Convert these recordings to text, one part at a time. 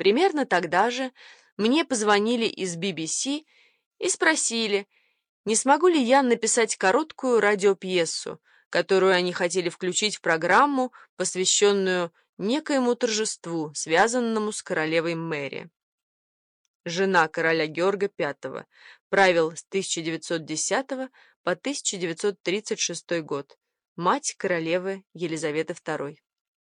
Примерно тогда же мне позвонили из BBC и спросили, не смогу ли я написать короткую радиопьесу, которую они хотели включить в программу, посвященную некоему торжеству, связанному с королевой Мэри. Жена короля Георга V, правил с 1910 по 1936 год, мать королевы Елизаветы II.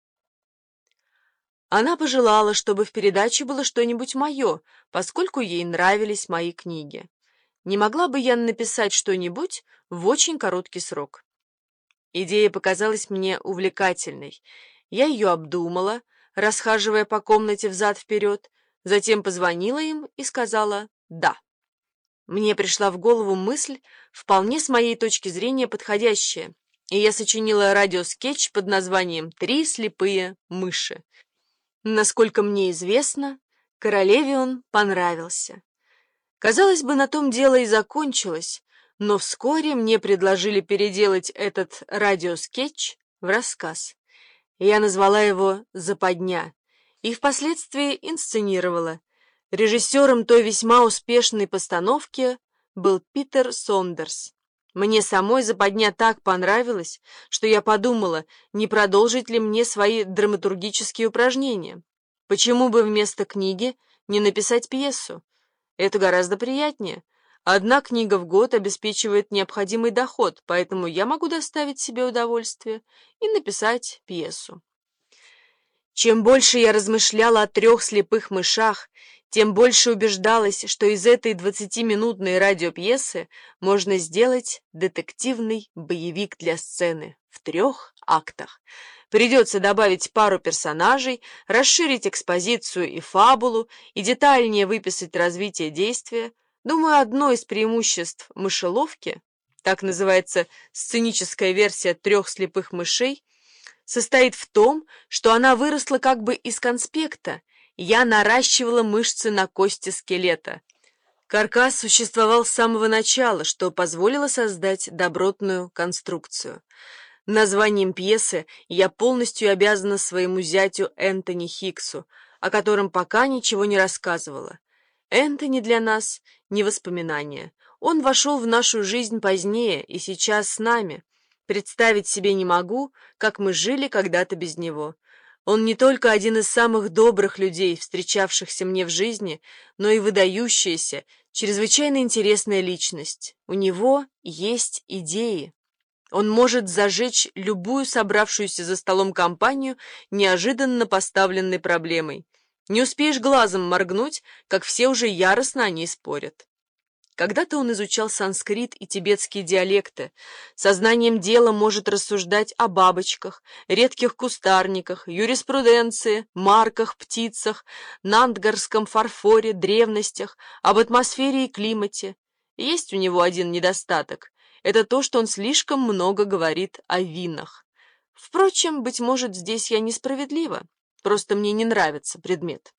Она пожелала, чтобы в передаче было что-нибудь мое, поскольку ей нравились мои книги. Не могла бы я написать что-нибудь в очень короткий срок? Идея показалась мне увлекательной. Я ее обдумала, расхаживая по комнате взад-вперед, затем позвонила им и сказала «да». Мне пришла в голову мысль, вполне с моей точки зрения подходящая, и я сочинила радиоскетч под названием «Три слепые мыши». Насколько мне известно, королеве он понравился. Казалось бы, на том дело и закончилось, но вскоре мне предложили переделать этот радиоскетч в рассказ. Я назвала его «Западня» и впоследствии инсценировала. Режиссером той весьма успешной постановки был Питер Сондерс. Мне самой «Западня» так понравилась, что я подумала, не продолжить ли мне свои драматургические упражнения. Почему бы вместо книги не написать пьесу? Это гораздо приятнее. Одна книга в год обеспечивает необходимый доход, поэтому я могу доставить себе удовольствие и написать пьесу. Чем больше я размышляла о трех слепых мышах, тем больше убеждалась, что из этой 20-минутной радиопьесы можно сделать детективный боевик для сцены в 3 актах. Придется добавить пару персонажей, расширить экспозицию и фабулу и детальнее выписать развитие действия. Думаю, одно из преимуществ мышеловки, так называется сценическая версия «Трех слепых мышей», состоит в том, что она выросла как бы из конспекта. Я наращивала мышцы на кости скелета. Каркас существовал с самого начала, что позволило создать добротную конструкцию. Названием пьесы я полностью обязана своему зятю Энтони Хиксу, о котором пока ничего не рассказывала. Энтони для нас не воспоминание. Он вошел в нашу жизнь позднее и сейчас с нами. Представить себе не могу, как мы жили когда-то без него. Он не только один из самых добрых людей, встречавшихся мне в жизни, но и выдающаяся, чрезвычайно интересная личность. У него есть идеи. Он может зажечь любую собравшуюся за столом компанию неожиданно поставленной проблемой. Не успеешь глазом моргнуть, как все уже яростно о ней спорят. Когда-то он изучал санскрит и тибетские диалекты, сознанием дела может рассуждать о бабочках, редких кустарниках, юриспруденции, марках, птицах, нандгарском фарфоре, древностях, об атмосфере и климате. Есть у него один недостаток – это то, что он слишком много говорит о винах. Впрочем, быть может, здесь я несправедлива, просто мне не нравится предмет.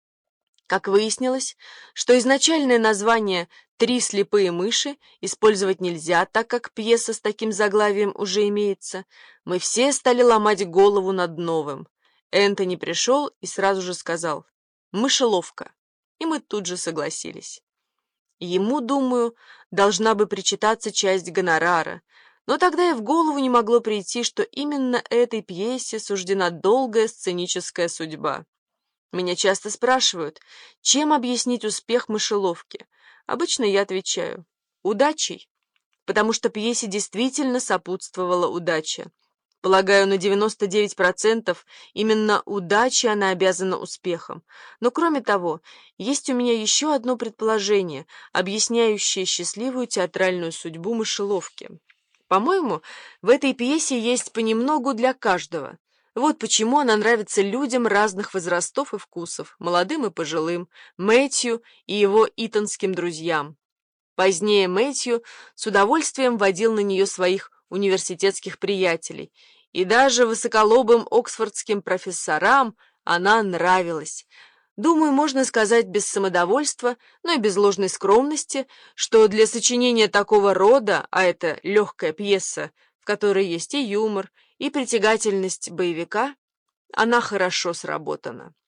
Как выяснилось, что изначальное название «Три слепые мыши» использовать нельзя, так как пьеса с таким заглавием уже имеется, мы все стали ломать голову над новым. Энтони пришел и сразу же сказал «Мышеловка», и мы тут же согласились. Ему, думаю, должна бы причитаться часть гонорара, но тогда и в голову не могло прийти, что именно этой пьесе суждена долгая сценическая судьба. Меня часто спрашивают, чем объяснить успех мышеловки. Обычно я отвечаю – удачей, потому что пьесе действительно сопутствовала удача. Полагаю, на 99% именно удаче она обязана успехом. Но кроме того, есть у меня еще одно предположение, объясняющее счастливую театральную судьбу мышеловки. По-моему, в этой пьесе есть понемногу для каждого. Вот почему она нравится людям разных возрастов и вкусов, молодым и пожилым, Мэтью и его итонским друзьям. Позднее Мэтью с удовольствием водил на нее своих университетских приятелей, и даже высоколобым оксфордским профессорам она нравилась. Думаю, можно сказать без самодовольства, но и без ложной скромности, что для сочинения такого рода, а это легкая пьеса, в которой есть и юмор, и притягательность боевика, она хорошо сработана.